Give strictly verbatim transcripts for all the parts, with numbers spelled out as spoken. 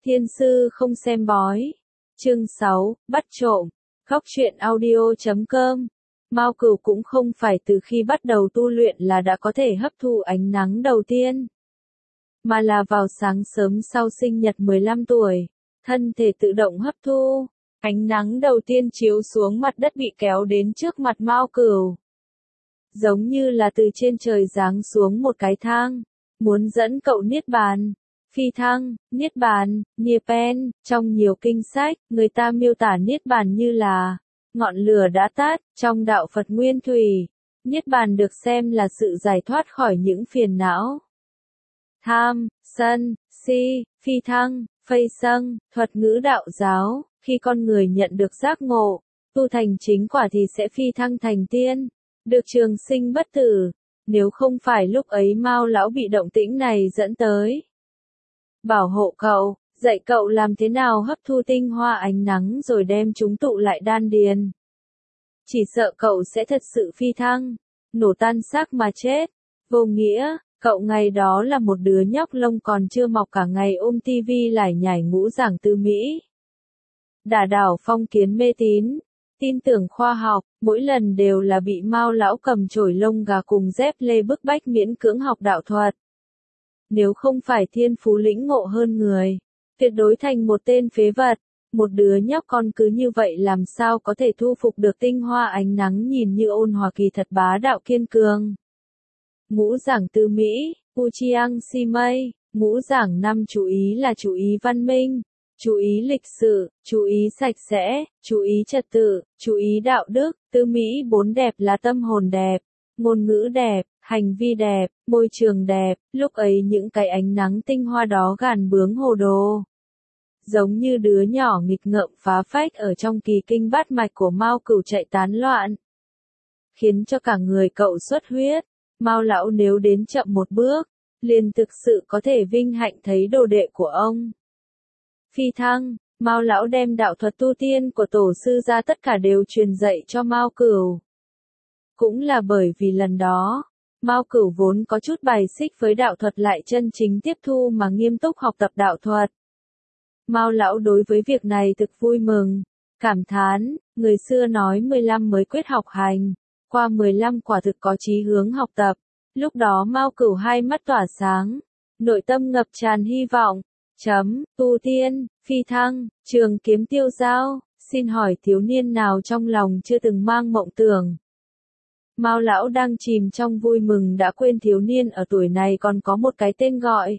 Thiên sư không xem bói. Chương sáu, bắt trộm. Góc truyện audio chấm com. Mao Cửu cũng không phải từ khi bắt đầu tu luyện là đã có thể hấp thu ánh nắng đầu tiên, mà là vào sáng sớm sau sinh nhật mười lăm tuổi, thân thể tự động hấp thu. Ánh nắng đầu tiên chiếu xuống mặt đất bị kéo đến trước mặt Mao Cửu, giống như là từ trên trời giáng xuống một cái thang, muốn dẫn cậu niết bàn. Phi thăng, niết bàn, Nieben, trong nhiều kinh sách, người ta miêu tả niết bàn như là ngọn lửa đã tắt. Trong đạo Phật Nguyên Thủy, niết bàn được xem là sự giải thoát khỏi những phiền não tham, sân, si. Phi thăng, phây sâng, thuật ngữ đạo giáo, khi con người nhận được giác ngộ, tu thành chính quả thì sẽ phi thăng thành tiên, được trường sinh bất tử. Nếu không phải lúc ấy Mao lão bị động tĩnh này dẫn tới bảo hộ cậu, dạy cậu làm thế nào hấp thu tinh hoa ánh nắng rồi đem chúng tụ lại đan điền, chỉ sợ cậu sẽ thật sự phi thăng, nổ tan xác mà chết. Vô nghĩa, cậu ngày đó là một đứa nhóc lông còn chưa mọc cả ngày ôm tivi lải nhải ngũ giảng tư Mỹ. Đả đảo phong kiến mê tín, tin tưởng khoa học, mỗi lần đều là bị Mao lão cầm chổi lông gà cùng dép lê bức bách miễn cưỡng học đạo thuật. Nếu không phải thiên phú lĩnh ngộ hơn người, tuyệt đối thành một tên phế vật. Một đứa nhóc con cứ như vậy làm sao có thể thu phục được tinh hoa ánh nắng nhìn như ôn hòa kỳ thật bá đạo kiên cường. Ngũ giảng tư Mỹ, Uchiang Shimei, ngũ giảng năm chú ý là chú ý văn minh, chú ý lịch sự, chú ý sạch sẽ, chú ý trật tự, chú ý đạo đức. Tư Mỹ bốn đẹp là tâm hồn đẹp, ngôn ngữ đẹp, hành vi đẹp, môi trường đẹp. Lúc ấy những cái ánh nắng tinh hoa đó gàn bướng hồ đồ, giống như đứa nhỏ nghịch ngợm phá phách ở trong kỳ kinh bát mạch của Mao Cửu chạy tán loạn, khiến cho cả người cậu xuất huyết. Mao lão nếu đến chậm một bước, liền thực sự có thể vinh hạnh thấy đồ đệ của ông phi thăng. Mao lão đem đạo thuật tu tiên của tổ sư ra tất cả đều truyền dạy cho Mao Cửu. Cũng là bởi vì lần đó, Mao Cửu vốn có chút bài xích với đạo thuật lại chân chính tiếp thu mà nghiêm túc học tập đạo thuật. Mao lão đối với việc này thực vui mừng, cảm thán, người xưa nói mười lăm mới quyết học hành, qua mười lăm quả thực có chí hướng học tập. Lúc đó Mao Cửu hai mắt tỏa sáng, nội tâm ngập tràn hy vọng. Chấm, tu tiên, phi thăng, trường kiếm tiêu dao, xin hỏi thiếu niên nào trong lòng chưa từng mang mộng tưởng. Mao lão đang chìm trong vui mừng đã quên thiếu niên ở tuổi này còn có một cái tên gọi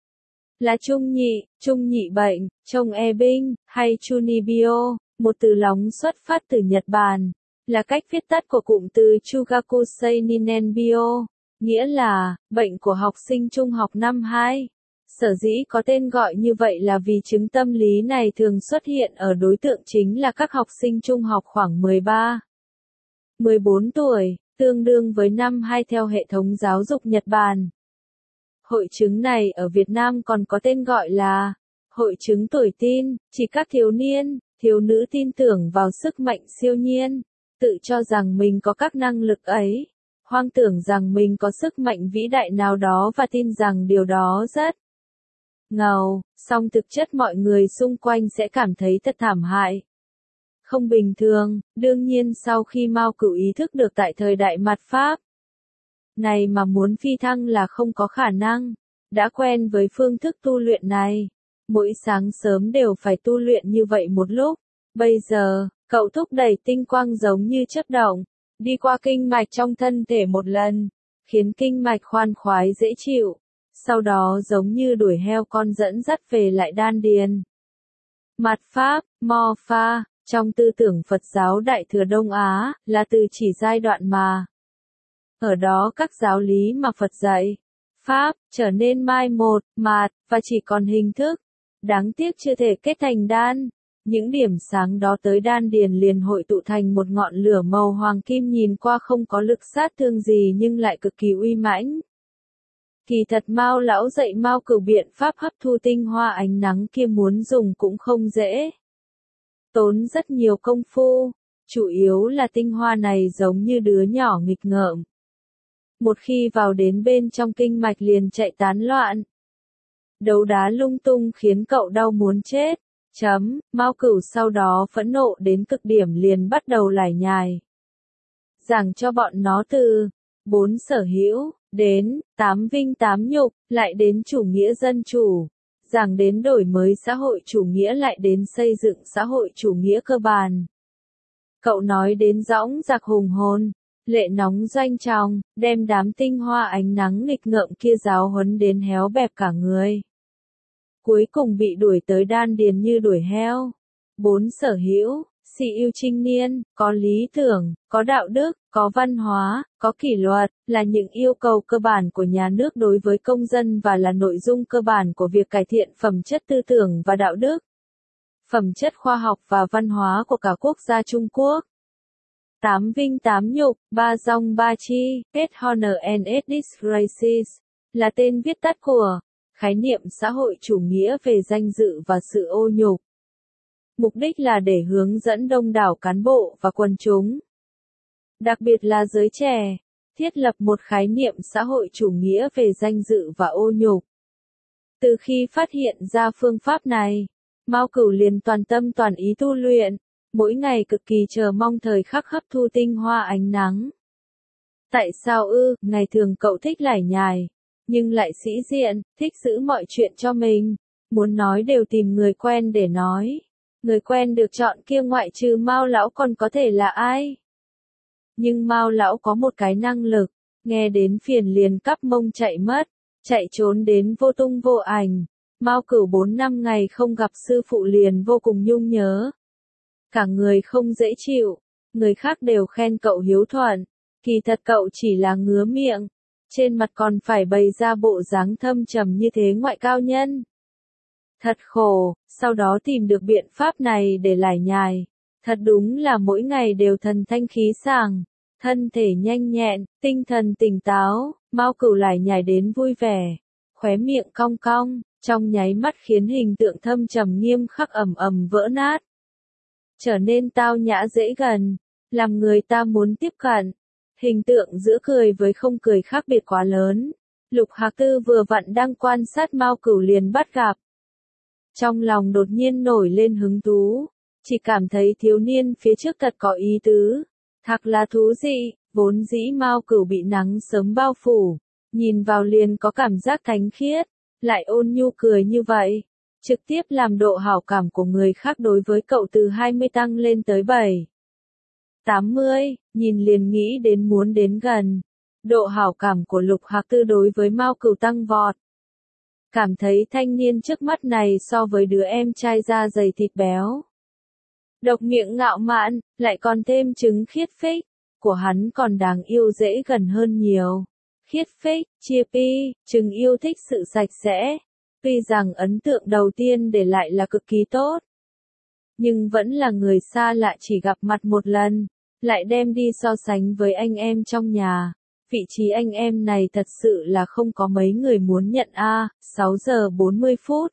là Trung Nhị, Trung Nhị bệnh, Chông E Binh, hay Chunibyo, một từ lóng xuất phát từ Nhật Bản, là cách viết tắt của cụm từ Chugakusei Ninenbyo, nghĩa là bệnh của học sinh trung học năm hai. Sở dĩ có tên gọi như vậy là vì chứng tâm lý này thường xuất hiện ở đối tượng chính là các học sinh trung học khoảng mười ba, mười bốn tuổi, tương đương với năm hai theo hệ thống giáo dục Nhật Bản. Hội chứng này ở Việt Nam còn có tên gọi là hội chứng tuổi tin, chỉ các thiếu niên, thiếu nữ tin tưởng vào sức mạnh siêu nhiên, tự cho rằng mình có các năng lực ấy, hoang tưởng rằng mình có sức mạnh vĩ đại nào đó và tin rằng điều đó rất ngầu, song thực chất mọi người xung quanh sẽ cảm thấy thật thảm hại, không bình thường. Đương nhiên sau khi Mao Cửu ý thức được tại thời đại mạt Pháp này mà muốn phi thăng là không có khả năng, đã quen với phương thức tu luyện này, mỗi sáng sớm đều phải tu luyện như vậy một lúc. Bây giờ, cậu thúc đẩy tinh quang giống như chớp động, đi qua kinh mạch trong thân thể một lần, khiến kinh mạch khoan khoái dễ chịu, sau đó giống như đuổi heo con dẫn dắt về lại đan điền. Mạt Pháp, Mo Pha, trong tư tưởng Phật giáo Đại Thừa Đông Á, là từ chỉ giai đoạn mà ở đó các giáo lý mà Phật dạy, Pháp, trở nên mai một, mạt, và chỉ còn hình thức. Đáng tiếc chưa thể kết thành đan. Những điểm sáng đó tới đan điền liền hội tụ thành một ngọn lửa màu hoàng kim nhìn qua không có lực sát thương gì nhưng lại cực kỳ uy mãnh. Kỳ thật Mao lão dạy Mao Cửu biện pháp hấp thu tinh hoa ánh nắng kia muốn dùng cũng không dễ. Tốn rất nhiều công phu, chủ yếu là tinh hoa này giống như đứa nhỏ nghịch ngợm. Một khi vào đến bên trong kinh mạch liền chạy tán loạn. đấu đá lung tung khiến cậu đau muốn chết. Chấm, Mao Cửu sau đó phẫn nộ đến cực điểm liền bắt đầu lải nhải. Giảng cho bọn nó từ bốn sở hữu, đến tám vinh tám nhục, lại đến chủ nghĩa dân chủ. Giảng đến đổi mới xã hội chủ nghĩa lại đến xây dựng xã hội chủ nghĩa cơ bản. Cậu nói đến dõng dạc hùng hồn, lệ nóng doanh trọng, đem đám tinh hoa ánh nắng nghịch ngợm kia giáo huấn đến héo bẹp cả người. Cuối cùng bị đuổi tới đan điền như đuổi heo. Bốn sở hữu, xì yêu trinh niên, có lý tưởng, có đạo đức, có văn hóa, có kỷ luật, là những yêu cầu cơ bản của nhà nước đối với công dân và là nội dung cơ bản của việc cải thiện phẩm chất tư tưởng và đạo đức, phẩm chất khoa học và văn hóa của cả quốc gia Trung Quốc. Tám vinh tám nhục, ba dòng ba chi, kết honor and disgraces, là tên viết tắt của khái niệm xã hội chủ nghĩa về danh dự và sự ô nhục. Mục đích là để hướng dẫn đông đảo cán bộ và quần chúng, đặc biệt là giới trẻ, thiết lập một khái niệm xã hội chủ nghĩa về danh dự và ô nhục. Từ khi phát hiện ra phương pháp này, Mao Cửu liền toàn tâm toàn ý tu luyện, mỗi ngày cực kỳ chờ mong thời khắc hấp thu tinh hoa ánh nắng. Tại sao ư, ngày thường cậu thích lải nhải, nhưng lại sĩ diện, thích giữ mọi chuyện cho mình, muốn nói đều tìm người quen để nói. Người quen được chọn kia ngoại trừ Mao lão còn có thể là ai? Nhưng Mao lão có một cái năng lực, nghe đến phiền liền cắp mông chạy mất, chạy trốn đến vô tung vô ảnh. Mao Cửu bốn năm ngày không gặp sư phụ liền vô cùng nhung nhớ. Cả người không dễ chịu, người khác đều khen cậu hiếu thuận, kỳ thật cậu chỉ là ngứa miệng, trên mặt còn phải bày ra bộ dáng thâm trầm như thế ngoại cao nhân. Thật khổ, sau đó tìm được biện pháp này để lải nhải. Thật đúng là mỗi ngày đều thần thanh khí sảng, thân thể nhanh nhẹn, tinh thần tỉnh táo, Mao Cửu lải nhải đến vui vẻ, khóe miệng cong cong, trong nháy mắt khiến hình tượng thâm trầm nghiêm khắc ầm ầm vỡ nát. Trở nên tao nhã dễ gần, làm người ta muốn tiếp cận. Hình tượng giữa cười với không cười khác biệt quá lớn. Lục Hạc Tư vừa vặn đang quan sát Mao Cửu liền bắt gặp. Trong lòng đột nhiên nổi lên hứng thú, chỉ cảm thấy thiếu niên phía trước thật có ý tứ, thật là thú dị, vốn dĩ Mao Cửu bị nắng sớm bao phủ, nhìn vào liền có cảm giác thánh khiết, lại ôn nhu cười như vậy, trực tiếp làm độ hảo cảm của người khác đối với cậu từ hai mươi tăng lên tới bảy, tám mươi, nhìn liền nghĩ đến muốn đến gần. Độ hảo cảm của Lục Hạc Tư đối với Mao Cửu tăng vọt. Cảm thấy thanh niên trước mắt này so với đứa em trai da dày thịt béo, độc miệng ngạo mạn, lại còn thêm trứng khiết phích, của hắn còn đáng yêu dễ gần hơn nhiều. Khiết phích, chia pi, trứng yêu thích sự sạch sẽ, tuy rằng ấn tượng đầu tiên để lại là cực kỳ tốt, nhưng vẫn là người xa lạ chỉ gặp mặt một lần, lại đem đi so sánh với anh em trong nhà. Vị trí anh em này thật sự là không có mấy người muốn nhận a. À, sáu giờ bốn mươi phút.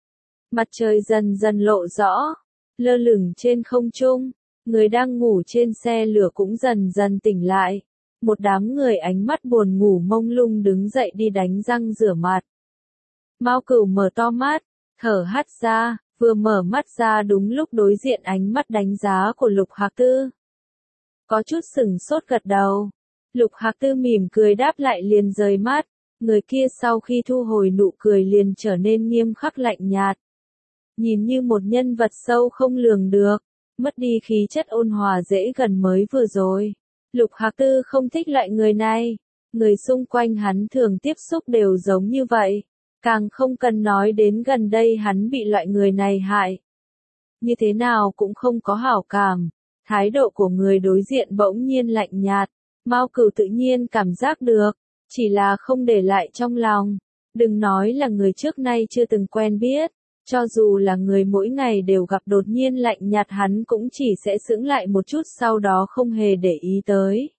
Mặt trời dần dần lộ rõ, lơ lửng trên không trung, người đang ngủ trên xe lửa cũng dần dần tỉnh lại. Một đám người ánh mắt buồn ngủ mông lung đứng dậy đi đánh răng rửa mặt. Mao Cửu mở to mắt, thở hắt ra, vừa mở mắt ra đúng lúc đối diện ánh mắt đánh giá của Lục Hạc Tư. Có chút sửng sốt gật đầu. Lục Hạc Tư mỉm cười đáp lại liền rời mắt, người kia sau khi thu hồi nụ cười liền trở nên nghiêm khắc lạnh nhạt. Nhìn như một nhân vật sâu không lường được, mất đi khí chất ôn hòa dễ gần mới vừa rồi. Lục Hạc Tư không thích loại người này, người xung quanh hắn thường tiếp xúc đều giống như vậy, càng không cần nói đến gần đây hắn bị loại người này hại. Như thế nào cũng không có hảo cảm, thái độ của người đối diện bỗng nhiên lạnh nhạt. Mao Cửu tự nhiên cảm giác được, chỉ là không để lại trong lòng. Đừng nói là người trước nay chưa từng quen biết, cho dù là người mỗi ngày đều gặp đột nhiên lạnh nhạt hắn cũng chỉ sẽ sững lại một chút sau đó không hề để ý tới.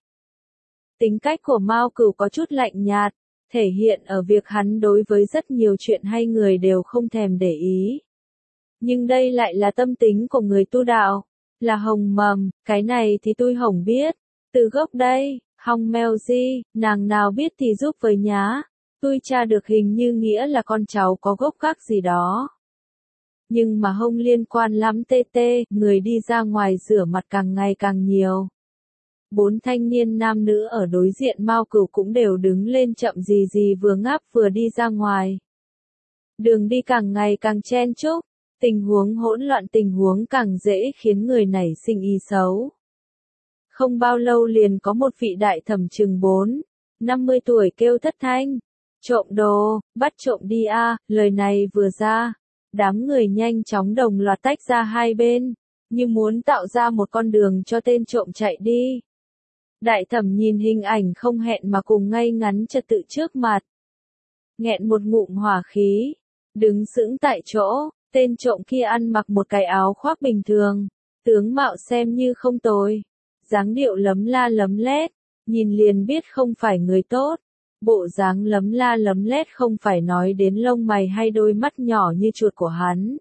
Tính cách của Mao Cửu có chút lạnh nhạt, thể hiện ở việc hắn đối với rất nhiều chuyện hay người đều không thèm để ý. Nhưng đây lại là tâm tính của người tu đạo, là hồng mầm, cái này thì tôi hổng biết. Từ gốc đây, hong mèo gì, nàng nào biết thì giúp với nhá. Tôi tra được hình như nghĩa là con cháu có gốc gác gì đó. Nhưng mà không liên quan lắm tê tê, người đi ra ngoài rửa mặt càng ngày càng nhiều. Bốn thanh niên nam nữ ở đối diện Mao Cửu cũng đều đứng lên chậm gì gì vừa ngáp vừa đi ra ngoài. Đường đi càng ngày càng chen chúc, tình huống hỗn loạn tình huống càng dễ khiến người nảy sinh ý xấu. Không bao lâu liền có một vị đại thẩm chừng bốn, năm mươi tuổi kêu thất thanh. Trộm đồ, bắt trộm đi a, lời này vừa ra. Đám người nhanh chóng đồng loạt tách ra hai bên, như muốn tạo ra một con đường cho tên trộm chạy đi. Đại thẩm nhìn hình ảnh không hẹn mà cùng ngay ngắn trật tự trước mặt. Nghẹn một ngụm hỏa khí, đứng sững tại chỗ, tên trộm kia ăn mặc một cái áo khoác bình thường, tướng mạo xem như không tồi, dáng điệu lấm la lấm lét, nhìn liền biết không phải người tốt. Bộ dáng lấm la lấm lét không phải nói đến lông mày hay đôi mắt nhỏ như chuột của hắn,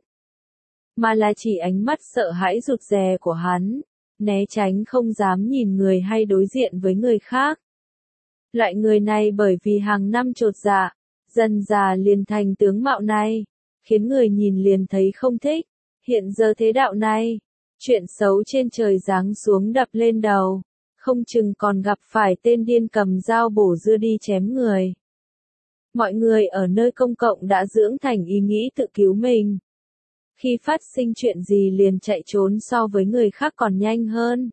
mà là chỉ ánh mắt sợ hãi rụt rè của hắn, né tránh không dám nhìn người hay đối diện với người khác. Loại người này bởi vì hàng năm chột dạ, dần già liền thành tướng mạo này, khiến người nhìn liền thấy không thích. Hiện giờ thế đạo này, chuyện xấu trên trời giáng xuống đập lên đầu. Không chừng còn gặp phải tên điên cầm dao bổ dưa đi chém người. Mọi người ở nơi công cộng đã dưỡng thành ý nghĩ tự cứu mình. Khi phát sinh chuyện gì liền chạy trốn so với người khác còn nhanh hơn.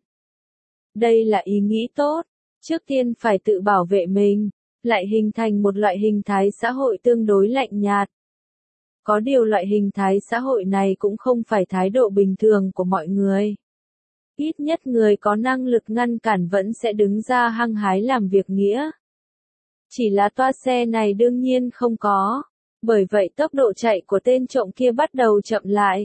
Đây là ý nghĩ tốt, trước tiên phải tự bảo vệ mình, lại hình thành một loại hình thái xã hội tương đối lạnh nhạt. Có điều loại hình thái xã hội này cũng không phải thái độ bình thường của mọi người. Ít nhất người có năng lực ngăn cản vẫn sẽ đứng ra hăng hái làm việc nghĩa. Chỉ là toa xe này đương nhiên không có, bởi vậy tốc độ chạy của tên trộm kia bắt đầu chậm lại.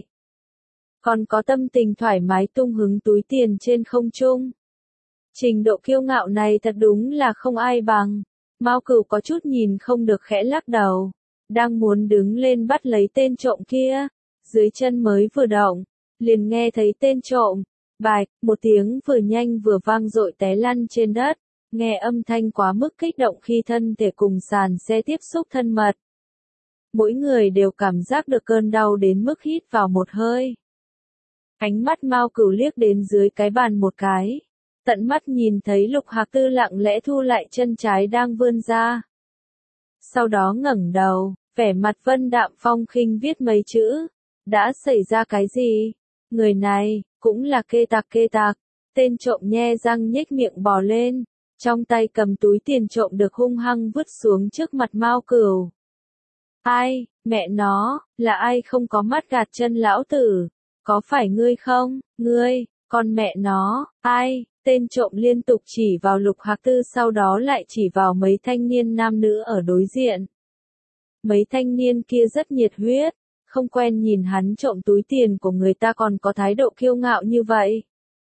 Còn có tâm tình thoải mái tung hứng túi tiền trên không trung. Trình độ kiêu ngạo này thật đúng là không ai bằng. Mao Cửu có chút nhìn không được khẽ lắc đầu, đang muốn đứng lên bắt lấy tên trộm kia, dưới chân mới vừa động, liền nghe thấy tên trộm. Bạch, một tiếng vừa nhanh vừa vang dội té lăn trên đất, nghe âm thanh quá mức kích động khi thân thể cùng sàn xe tiếp xúc thân mật. Mỗi người đều cảm giác được cơn đau đến mức hít vào một hơi. Ánh mắt Mao Cửu liếc đến dưới cái bàn một cái, tận mắt nhìn thấy Lục Hạc Tư lặng lẽ thu lại chân trái đang vươn ra. Sau đó ngẩng đầu, vẻ mặt vân đạm phong khinh viết mấy chữ, đã xảy ra cái gì? Người này, cũng là kê tạc kê tạc, tên trộm nhe răng nhếch miệng bò lên, trong tay cầm túi tiền trộm được hung hăng vứt xuống trước mặt Mao Cửu. Ai, mẹ nó, là ai không có mắt gạt chân lão tử, có phải ngươi không, ngươi, con mẹ nó, ai, tên trộm liên tục chỉ vào Lục Hạc Tư sau đó lại chỉ vào mấy thanh niên nam nữ ở đối diện. Mấy thanh niên kia rất nhiệt huyết. Không quen nhìn hắn trộm túi tiền của người ta còn có thái độ kiêu ngạo như vậy.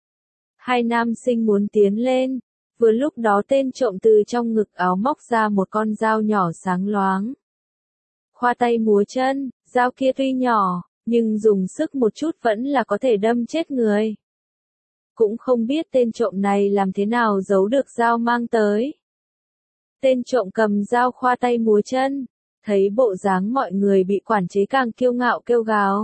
Hai nam sinh muốn tiến lên, vừa lúc đó tên trộm từ trong ngực áo móc ra một con dao nhỏ sáng loáng. Khoa tay múa chân, dao kia tuy nhỏ, nhưng dùng sức một chút vẫn là có thể đâm chết người. Cũng không biết tên trộm này làm thế nào giấu được dao mang tới. Tên trộm cầm dao khoa tay múa chân. Thấy bộ dáng mọi người bị quản chế càng kiêu ngạo kêu gào.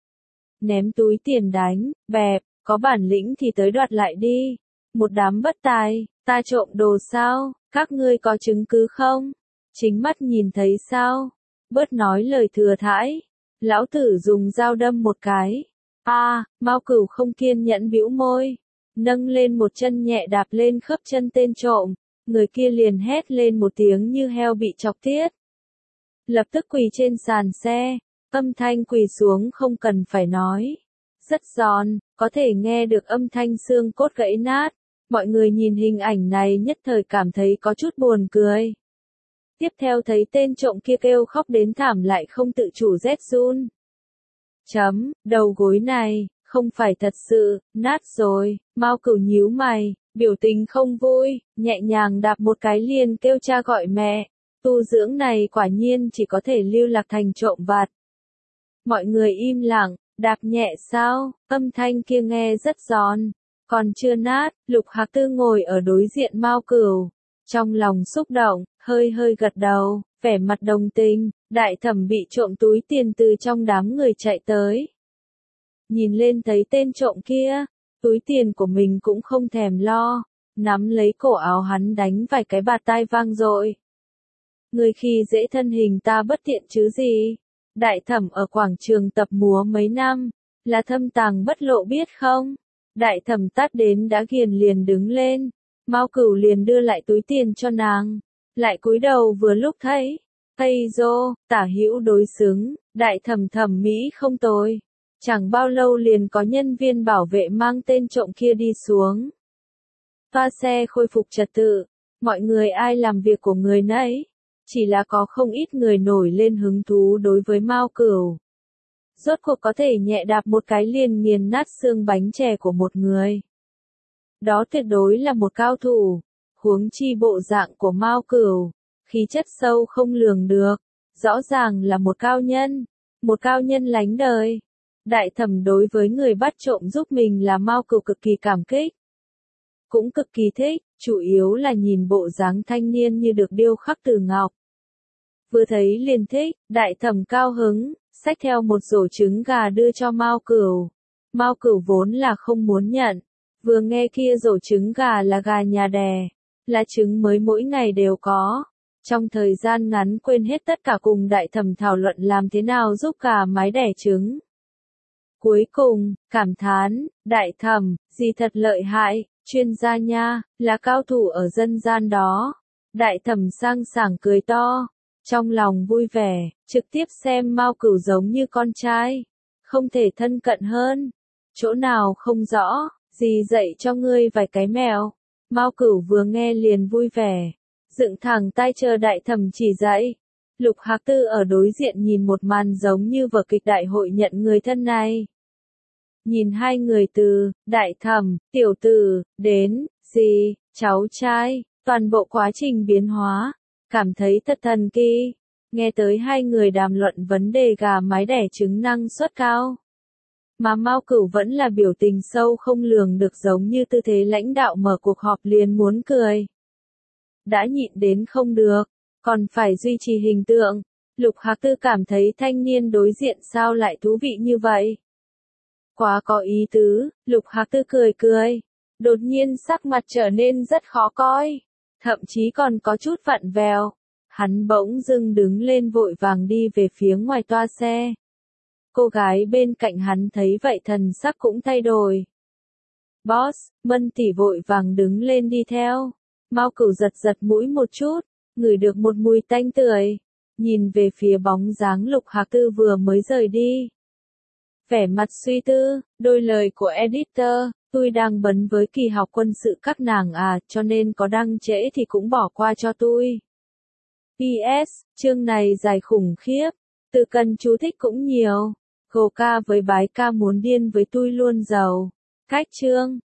Ném túi tiền đánh, bẹp, có bản lĩnh thì tới đoạt lại đi. Một đám bất tài, ta trộm đồ sao, các ngươi có chứng cứ không? Chính mắt nhìn thấy sao? Bớt nói lời thừa thãi. Lão tử dùng dao đâm một cái. A, à, Mao Cửu không kiên nhẫn bĩu môi. Nâng lên một chân nhẹ đạp lên khớp chân tên trộm. Người kia liền hét lên một tiếng như heo bị chọc tiết. Lập tức quỳ trên sàn xe, âm thanh quỳ xuống không cần phải nói. Rất giòn, có thể nghe được âm thanh xương cốt gãy nát. Mọi người nhìn hình ảnh này nhất thời cảm thấy có chút buồn cười. Tiếp theo thấy tên trộm kia kêu khóc đến thảm lại không tự chủ rét run. Chấm, đầu gối này, không phải thật sự, nát rồi, Mao Cửu nhíu mày, biểu tình không vui, nhẹ nhàng đạp một cái liền kêu cha gọi mẹ. Tu dưỡng này quả nhiên chỉ có thể lưu lạc thành trộm vặt. Mọi người im lặng, đạp nhẹ sao, âm thanh kia nghe rất giòn, còn chưa nát. Lục Hạc Tư ngồi ở đối diện Mao Cửu, trong lòng xúc động, hơi hơi gật đầu, Vẻ mặt đồng tình, đại thẩm bị trộm túi tiền từ trong đám người chạy tới. Nhìn lên thấy tên trộm kia, túi tiền của mình cũng không thèm lo, nắm lấy cổ áo hắn đánh vài cái bạt tai vang dội. Người khi dễ thân hình ta bất tiện chứ gì? Đại thẩm ở quảng trường tập múa mấy năm, là thâm tàng bất lộ biết không? Đại thẩm tát đến đã ghiền liền đứng lên, Mao Cửu liền đưa lại túi tiền cho nàng, lại cúi đầu vừa lúc thấy, Tây Dô, tả hữu đối xứng, đại thẩm thẩm mỹ không tồi. Chẳng bao lâu liền có nhân viên bảo vệ mang tên trộm kia đi xuống. Toa xe khôi phục trật tự, mọi người ai làm việc của người nấy, chỉ là có không ít người nổi lên hứng thú đối với Mao Cửu. Rốt cuộc có thể nhẹ đạp một cái liền nghiền nát xương bánh chè của một người. Đó tuyệt đối là một cao thủ, huống chi bộ dạng của Mao Cửu, khí chất sâu không lường được, rõ ràng là một cao nhân, một cao nhân lánh đời. Đại thẩm đối với người bắt trộm giúp mình là Mao Cửu cực kỳ cảm kích. Cũng cực kỳ thích, chủ yếu là nhìn bộ dáng thanh niên như được điêu khắc từ ngọc. Vừa thấy liền thích, đại thẩm cao hứng, xách theo một rổ trứng gà đưa cho Mao Cửu. Mao Cửu vốn là không muốn nhận, vừa nghe kia rổ trứng gà là gà nhà đẻ, là trứng mới mỗi ngày đều có. Trong thời gian ngắn quên hết tất cả cùng đại thẩm thảo luận làm thế nào giúp gà mái đẻ trứng. Cuối cùng, cảm thán, đại thẩm, gì thật lợi hại, chuyên gia nha, là cao thủ ở dân gian đó. Đại thẩm sang sảng cười to, trong lòng vui vẻ, trực tiếp xem Mao Cửu giống như con trai, không thể thân cận hơn. Chỗ nào không rõ, gì dạy cho ngươi vài cái mèo. Mao Cửu vừa nghe liền vui vẻ, dựng thẳng tay chờ đại thẩm chỉ dạy. Lục Hạc Tư ở đối diện nhìn một màn giống như vở kịch đại hội nhận người thân này. Nhìn hai người từ, đại thẩm, tiểu tử, đến, gì, cháu trai, toàn bộ quá trình biến hóa, cảm thấy thật thần kỳ. Nghe tới hai người đàm luận vấn đề gà mái đẻ trứng năng suất cao. Mà Mao Cửu vẫn là biểu tình sâu không lường được giống như tư thế lãnh đạo mở cuộc họp liền muốn cười. Đã nhịn đến không được, còn phải duy trì hình tượng. Lục Hạc Tư cảm thấy thanh niên đối diện sao lại thú vị như vậy. Quá có ý tứ, Lục Hạc Tư cười cười. Đột nhiên sắc mặt trở nên rất khó coi. Thậm chí còn có chút vặn vẹo. Hắn bỗng dưng đứng lên vội vàng đi về phía ngoài toa xe. Cô gái bên cạnh hắn thấy vậy thần sắc cũng thay đổi. Boss, Mân tỷ vội vàng đứng lên đi theo. Mao Cửu giật giật mũi một chút, ngửi được một mùi tanh tưởi. Nhìn về phía bóng dáng Lục Hạc Tư vừa mới rời đi. Vẻ mặt suy tư, đôi lời của editor, tôi đang bấn với kỳ học quân sự các nàng à, cho nên có đăng trễ thì cũng bỏ qua cho tôi. pê ét, chương này dài khủng khiếp, từ cần chú thích cũng nhiều. Gồ ca với bái ca muốn điên với tôi luôn giàu. Cách chương.